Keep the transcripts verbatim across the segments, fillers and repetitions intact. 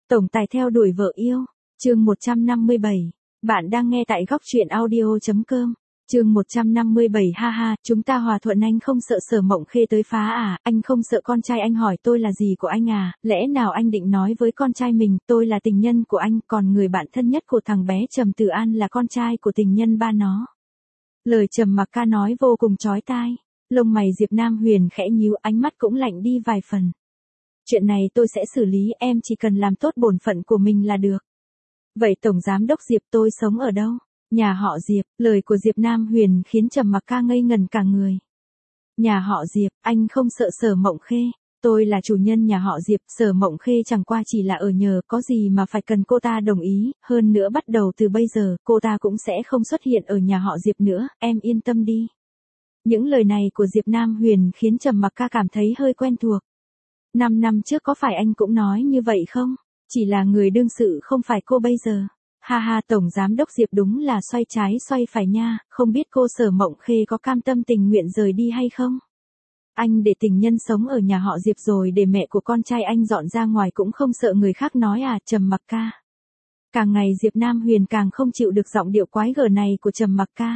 Tổng tài theo đuổi vợ yêu, chương một trăm năm mươi bảy. Bạn đang nghe tại góc truyện audio chấm com. Chương một trăm năm mươi bảy. Ha ha, chúng ta hòa thuận, anh không sợ Sở Mộng Khê tới phá à? Anh không sợ con trai anh hỏi tôi là gì của anh à? Lẽ nào anh định nói với con trai mình tôi là tình nhân của anh, còn người bạn thân nhất của thằng bé Trầm Tử An là con trai của tình nhân ba nó? Lời Trầm Mặc Ca nói vô cùng chói tai. Lông mày Diệp Nam Huyền khẽ nhíu, ánh mắt cũng lạnh đi vài phần. Chuyện này tôi sẽ xử lý, em chỉ cần làm tốt bổn phận của mình là được. Vậy Tổng Giám Đốc Diệp, tôi sống ở đâu? Nhà họ Diệp. Lời của Diệp Nam Huyền khiến Trầm Mặc Ca ngây ngần cả người. Nhà họ Diệp, anh không sợ Sở Mộng Khê? Tôi là chủ nhân nhà họ Diệp, Sở Mộng Khê chẳng qua chỉ là ở nhờ, có gì mà phải cần cô ta đồng ý, hơn nữa bắt đầu từ bây giờ, cô ta cũng sẽ không xuất hiện ở nhà họ Diệp nữa, em yên tâm đi. Những lời này của Diệp Nam Huyền khiến Trầm Mặc Ca cảm thấy hơi quen thuộc. Năm năm trước có phải anh cũng nói như vậy không? Chỉ là người đương sự không phải cô bây giờ. Ha ha, Tổng Giám Đốc Diệp đúng là xoay trái xoay phải nha, không biết cô Sở Mộng Khê có cam tâm tình nguyện rời đi hay không? Anh để tình nhân sống ở nhà họ Diệp rồi để mẹ của con trai anh dọn ra ngoài cũng không sợ người khác nói à? Trầm Mặc Ca. Càng ngày Diệp Nam Huyền càng không chịu được giọng điệu quái gở này của Trầm Mặc Ca.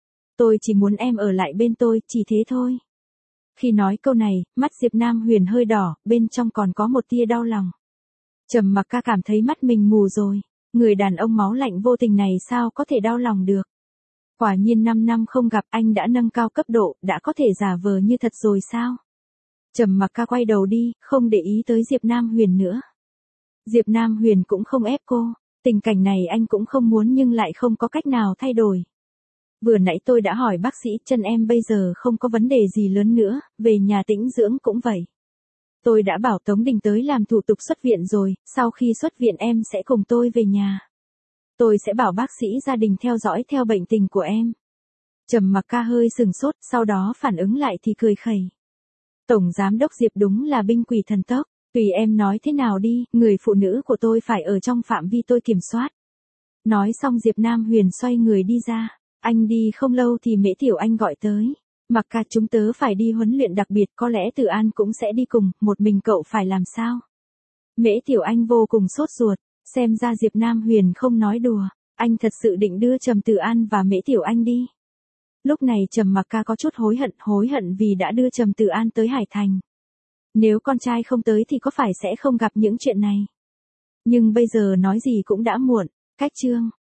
Tôi chỉ muốn em ở lại bên tôi, chỉ thế thôi. Khi nói câu này, mắt Diệp Nam Huyền hơi đỏ, bên trong còn có một tia đau lòng. Trầm Mặc Ca cảm thấy mắt mình mù rồi, người đàn ông máu lạnh vô tình này sao có thể đau lòng được. Quả nhiên năm năm không gặp anh đã nâng cao cấp độ, đã có thể giả vờ như thật rồi sao? Trầm Mặc Ca quay đầu đi, không để ý tới Diệp Nam Huyền nữa. Diệp Nam Huyền cũng không ép cô, tình cảnh này anh cũng không muốn nhưng lại không có cách nào thay đổi. Vừa nãy tôi đã hỏi bác sĩ, chân em bây giờ không có vấn đề gì lớn nữa, về nhà tĩnh dưỡng cũng vậy. Tôi đã bảo Tống Đình tới làm thủ tục xuất viện rồi, sau khi xuất viện em sẽ cùng tôi về nhà. Tôi sẽ bảo bác sĩ gia đình theo dõi theo bệnh tình của em. Trầm Mặc Ca hơi sừng sốt, sau đó phản ứng lại thì cười khẩy. Tổng Giám Đốc Diệp đúng là binh quỷ thần tốc, tùy em nói thế nào đi, người phụ nữ của tôi phải ở trong phạm vi tôi kiểm soát. Nói xong Diệp Nam Huyền xoay người đi ra. Anh đi không lâu thì Mễ Tiểu Anh gọi tới. Mặc Ca, chúng tớ phải đi huấn luyện đặc biệt, có lẽ Tử An cũng sẽ đi cùng, một mình cậu phải làm sao? Mễ Tiểu Anh vô cùng sốt ruột, xem ra Diệp Nam Huyền không nói đùa, anh thật sự định đưa Trầm Tử An và Mễ Tiểu Anh đi. Lúc này Trầm Mặc Ca có chút hối hận, hối hận vì đã đưa Trầm Tử An tới Hải Thành. Nếu con trai không tới thì có phải sẽ không gặp những chuyện này. Nhưng bây giờ nói gì cũng đã muộn, cách chương.